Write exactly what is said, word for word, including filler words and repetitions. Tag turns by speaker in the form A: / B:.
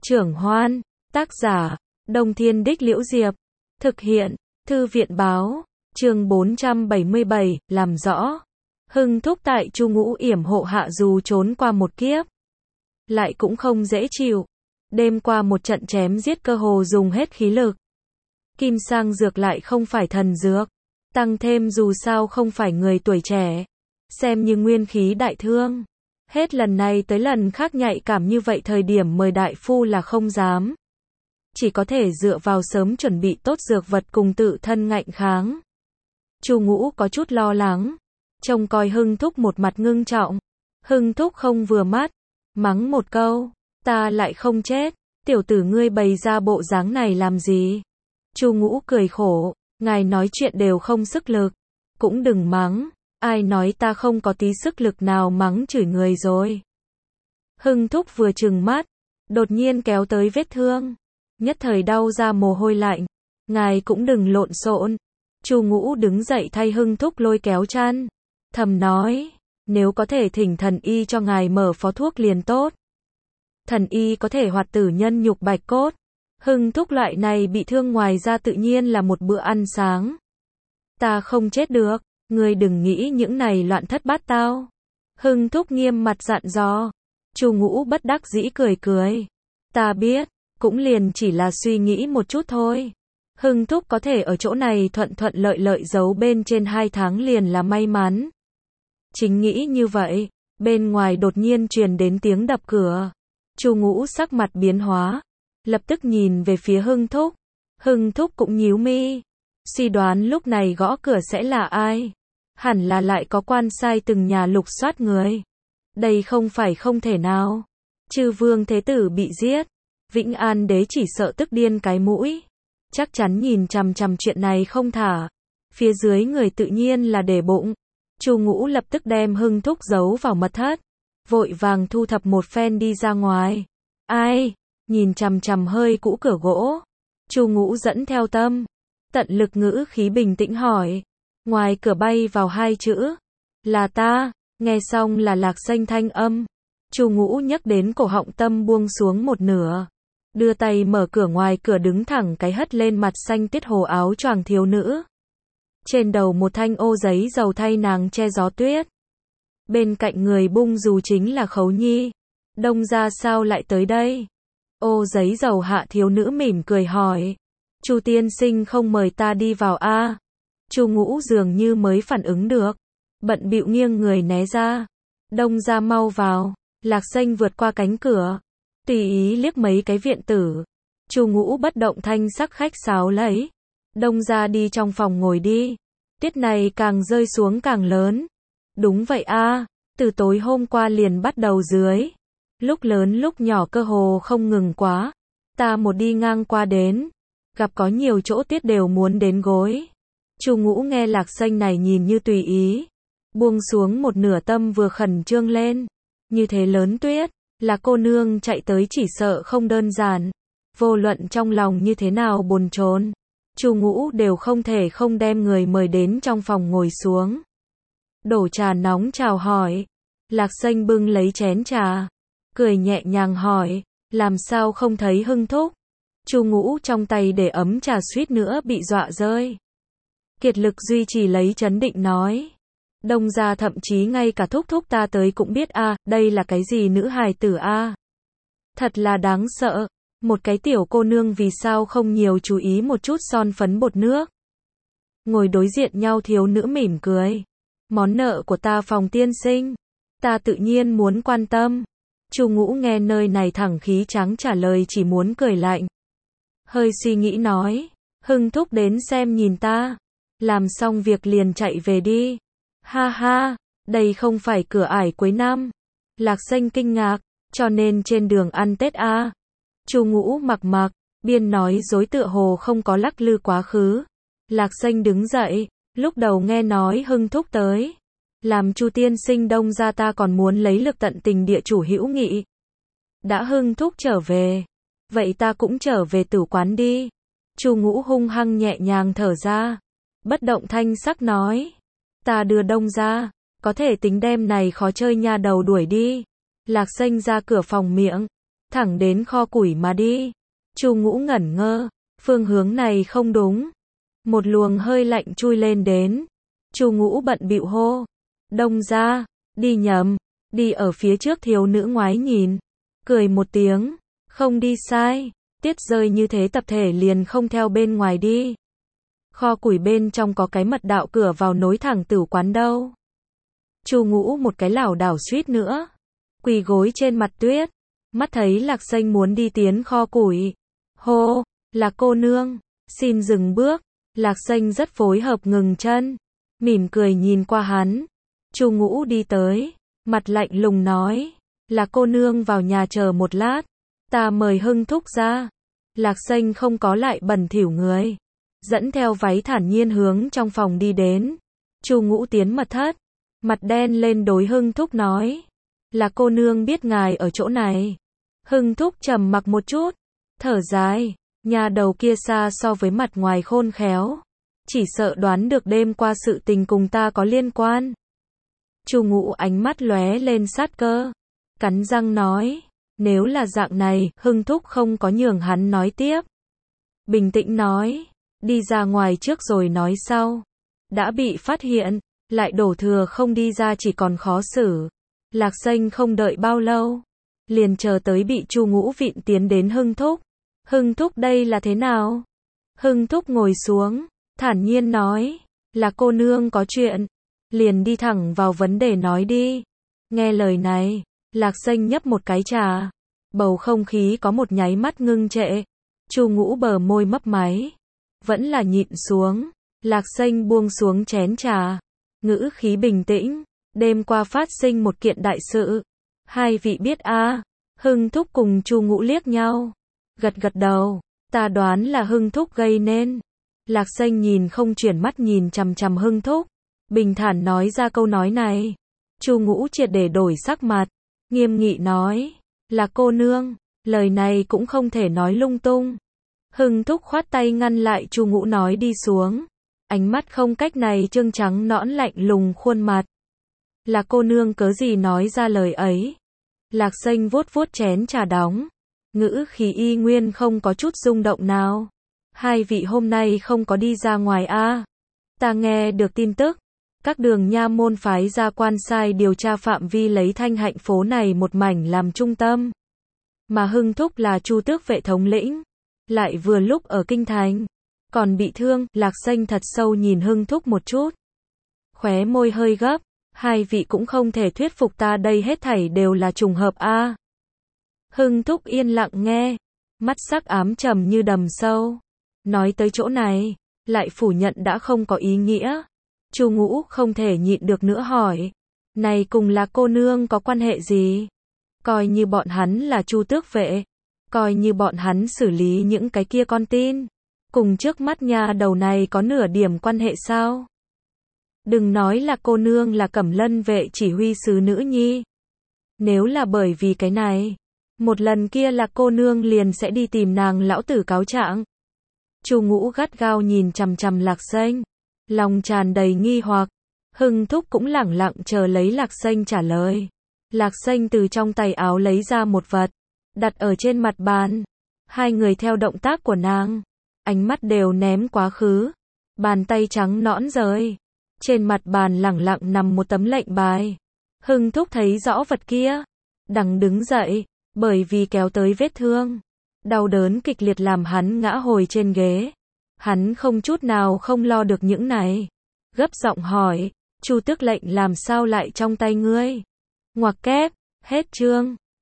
A: Trưởng Hoan, tác giả, Đông Thiên Đích Liễu Diệp, thực hiện, Thư viện báo, chương bốn trăm bảy mươi bảy, làm rõ. Hưng Thúc tại Chu Ngũ yểm hộ hạ dù trốn qua một kiếp, lại cũng không dễ chịu. Đêm qua một trận chém giết cơ hồ dùng hết khí lực. Kim sang dược lại không phải thần dược, tăng thêm dù sao không phải người tuổi trẻ, xem như nguyên khí đại thương. Hết lần này tới lần khác nhạy cảm như vậy, thời điểm mời đại phu là không dám. Chỉ có thể dựa vào sớm chuẩn bị tốt dược vật cùng tự thân ngạnh kháng. Chu Ngũ có chút lo lắng, trông coi Hưng Thúc một mặt ngưng trọng. Hưng Thúc không vừa mắt, mắng một câu, ta lại không chết, tiểu tử ngươi bày ra bộ dáng này làm gì? Chu Ngũ cười khổ, ngài nói chuyện đều không sức lực, cũng đừng mắng, ai nói ta không có tí sức lực nào mắng chửi người rồi. Hưng Thúc vừa trừng mắt, đột nhiên kéo tới vết thương, nhất thời đau ra mồ hôi lạnh, ngài cũng đừng lộn xộn. Chu Ngũ đứng dậy thay Hưng Thúc lôi kéo chăn, thầm nói, nếu có thể thỉnh thần y cho ngài mở phó thuốc liền tốt. Thần y có thể hoạt tử nhân nhục bạch cốt. Hưng Thúc loại này bị thương ngoài ra tự nhiên là một bữa ăn sáng. Ta không chết được, ngươi đừng nghĩ những này loạn thất bát tao. Hưng Thúc nghiêm mặt dặn dò. Chu Ngũ bất đắc dĩ cười cười. Ta biết, cũng liền chỉ là suy nghĩ một chút thôi. Hưng Thúc có thể ở chỗ này thuận thuận lợi lợi giấu bên trên hai tháng liền là may mắn. Chính nghĩ như vậy, bên ngoài đột nhiên truyền đến tiếng đập cửa. Chu Ngũ sắc mặt biến hóa, lập tức nhìn về phía Hưng Thúc. Hưng Thúc cũng nhíu mi, suy đoán lúc này gõ cửa sẽ là ai. Hẳn là lại có quan sai từng nhà lục soát người. Đây không phải không thể nào. Chư vương thế tử bị giết, Vĩnh An đế chỉ sợ tức điên cái mũi. Chắc chắn nhìn chằm chằm chuyện này không thả. Phía dưới người tự nhiên là để bụng. Chu Ngũ lập tức đem Hưng Thúc giấu vào mật thất, vội vàng thu thập một phen đi ra ngoài. Ai? Nhìn chằm chằm hơi cũ cửa gỗ. Chu Ngũ dẫn theo tâm, tận lực ngữ khí bình tĩnh hỏi. Ngoài cửa bay vào hai chữ. Là ta. Nghe xong là Lạc Xanh thanh âm. Chu Ngũ nhấc đến cổ họng, tâm buông xuống một nửa. Đưa tay mở cửa, ngoài cửa đứng thẳng cái hất lên mặt xanh tiết hồ áo choàng thiếu nữ. Trên đầu một thanh ô giấy dầu thay nàng che gió tuyết. Bên cạnh người bung dù chính là Khấu Nhi. Đông gia sao lại tới đây? Ô giấy dầu hạ thiếu nữ mỉm cười hỏi. Chu tiên sinh không mời ta đi vào a? À? Chu Ngũ dường như mới phản ứng được, bận bịu nghiêng người né ra. Đông gia mau vào. Lạc Xanh vượt qua cánh cửa, tùy ý liếc mấy cái viện tử. Chu Ngũ bất động thanh sắc khách sáo lấy. Đông gia đi trong phòng ngồi đi. Tiết này càng rơi xuống càng lớn. Đúng vậy a, à, từ tối hôm qua liền bắt đầu dưới. Lúc lớn lúc nhỏ cơ hồ không ngừng quá. Ta một đi ngang qua đến, gặp có nhiều chỗ tiết đều muốn đến gối. Chu Ngũ nghe Lạc Xanh này nhìn như tùy ý, buông xuống một nửa tâm vừa khẩn trương lên. Như thế lớn tuyết, là cô nương chạy tới chỉ sợ không đơn giản. Vô luận trong lòng như thế nào bồn chồn, Chu Ngũ đều không thể không đem người mời đến trong phòng ngồi xuống. Đổ trà nóng chào hỏi. Lạc Xanh bưng lấy chén trà, cười nhẹ nhàng hỏi, làm sao không thấy Hưng Thúc? Chu Ngũ trong tay để ấm trà suýt nữa bị dọa rơi. Kiệt lực duy trì lấy trấn định nói. Đông gia thậm chí ngay cả thúc thúc ta tới cũng biết a, à, đây là cái gì nữ hài tử a? À? Thật là đáng sợ, một cái tiểu cô nương vì sao không nhiều chú ý một chút son phấn bột nước. Ngồi đối diện nhau thiếu nữ mỉm cười. Món nợ của ta Phòng tiên sinh, ta tự nhiên muốn quan tâm. Chu Ngũ nghe nơi này thẳng khí trắng trả lời chỉ muốn cười lạnh. Hơi suy nghĩ nói, Hưng Thúc đến xem nhìn ta, làm xong việc liền chạy về đi. Ha ha, đây không phải cửa ải cuối năm. Lạc Xanh kinh ngạc, cho nên trên đường ăn Tết a. À? Chu Ngũ mặc mặc, biên nói dối tựa hồ không có lắc lư quá khứ. Lạc Xanh đứng dậy, lúc đầu nghe nói Hưng Thúc tới, làm Chu tiên sinh Đông gia ta còn muốn lấy lực tận tình địa chủ hữu nghị. Đã Hưng Thúc trở về, vậy ta cũng trở về tử quán đi. Chu Ngũ hung hăng nhẹ nhàng thở ra, bất động thanh sắc nói. Ta đưa Đông gia, có thể tính đem này khó chơi nha đầu đuổi đi. Lạc Xanh ra cửa phòng miệng, thẳng đến kho củi mà đi. Chu Ngũ ngẩn ngơ, phương hướng này không đúng. Một luồng hơi lạnh chui lên đến. Chu Ngũ bận bịu hô, Đông gia, đi nhầm, đi ở phía trước. Thiếu nữ ngoái nhìn, cười một tiếng, không đi sai, tiết rơi như thế tập thể liền không theo bên ngoài đi. Kho củi bên trong có cái mật đạo cửa vào nối thẳng tử quán đâu. Chu Ngũ một cái lảo đảo suýt nữa quỳ gối trên mặt tuyết, mắt thấy Lạc Xanh muốn đi tiến kho củi. Hô, Lạc cô nương, xin dừng bước. Lạc Xanh rất phối hợp ngừng chân, mỉm cười nhìn qua hắn. Chu Ngũ đi tới, mặt lạnh lùng nói, Lạc cô nương vào nhà chờ một lát, ta mời Hưng thúc ra. Lạc Xanh không có lại bẩn thỉu người, dẫn theo váy thản nhiên hướng trong phòng đi đến. Chu Ngũ tiến mật thất, mặt đen lên đối Hưng thúc nói, Lạc cô nương biết ngài ở chỗ này. Hưng thúc trầm mặc một chút, thở dài, nhà đầu kia xa so với mặt ngoài khôn khéo, chỉ sợ đoán được đêm qua sự tình cùng ta có liên quan. Chu Ngũ ánh mắt lóe lên sát cơ, cắn răng nói, nếu là dạng này. Hưng thúc không có nhường hắn nói tiếp, bình tĩnh nói, đi ra ngoài trước rồi nói sau. Đã bị phát hiện, lại đổ thừa không đi ra chỉ còn khó xử. Lạc Xanh không đợi bao lâu, liền chờ tới bị Chu Ngũ vịn tiến đến Hưng thúc. Hưng thúc đây là thế nào? Hưng thúc ngồi xuống, thản nhiên nói, là cô nương có chuyện, liền đi thẳng vào vấn đề nói đi. Nghe lời này, Lạc Xanh nhấp một cái trà, bầu không khí có một nháy mắt ngưng trệ. Chu Ngũ bờ môi mấp máy, vẫn là nhịn xuống. Lạc Xanh buông xuống chén trà, ngữ khí bình tĩnh, đêm qua phát sinh một kiện đại sự, hai vị biết a? À? Hưng thúc cùng Chu Ngũ liếc nhau, gật gật đầu, ta đoán là Hưng thúc gây nên. Lạc Xanh nhìn không chuyển mắt nhìn chằm chằm Hưng thúc, bình thản nói ra câu nói này. Chu Ngũ triệt để đổi sắc mặt, nghiêm nghị nói, là cô nương, lời này cũng không thể nói lung tung. Hưng thúc khoát tay ngăn lại Chu Ngũ nói đi xuống, ánh mắt không cách này trương trắng nõn lạnh lùng khuôn mặt. Là cô nương cớ gì nói ra lời ấy? Lạc Xanh vuốt vuốt chén trà đóng, ngữ khí y nguyên không có chút rung động nào. Hai vị hôm nay không có đi ra ngoài a? À? Ta nghe được tin tức, các đường nha môn phái ra quan sai điều tra phạm vi lấy Thanh Hạnh phố này một mảnh làm trung tâm. Mà Hưng thúc là Chu tước vệ thống lĩnh, lại vừa lúc ở kinh thành, còn bị thương. Lạc Xanh thật sâu nhìn Hưng thúc một chút, khóe môi hơi gấp, hai vị cũng không thể thuyết phục ta đây hết thảy đều là trùng hợp a? À? Hưng thúc yên lặng nghe, mắt sắc ám trầm như đầm sâu. Nói tới chỗ này, lại phủ nhận đã không có ý nghĩa. Chu Ngũ không thể nhịn được nữa hỏi, này cùng là cô nương có quan hệ gì? Coi như bọn hắn là Chu tước vệ, coi như bọn hắn xử lý những cái kia con tin, cùng trước mắt nhà đầu này có nửa điểm quan hệ sao? Đừng nói là cô nương là Cẩm Lân vệ chỉ huy sứ nữ nhi. Nếu là bởi vì cái này, một lần kia là cô nương liền sẽ đi tìm nàng lão tử cáo trạng. Chu Ngũ gắt gao nhìn chằm chằm Lạc Xanh, lòng tràn đầy nghi hoặc. Hưng thúc cũng lẳng lặng chờ lấy Lạc Xanh trả lời. Lạc Xanh từ trong tay áo lấy ra một vật, đặt ở trên mặt bàn. Hai người theo động tác của nàng, ánh mắt đều ném quá khứ. Bàn tay trắng nõn rời. Trên mặt bàn lẳng lặng nằm một tấm lệnh bài. Hưng thúc thấy rõ vật kia, đằng đứng dậy, bởi vì kéo tới vết thương, đau đớn kịch liệt làm hắn ngã hồi trên ghế. Hắn không chút nào không lo được những này, gấp giọng hỏi, Chu tước lệnh làm sao lại trong tay ngươi? Ngoặc kép, hết chương.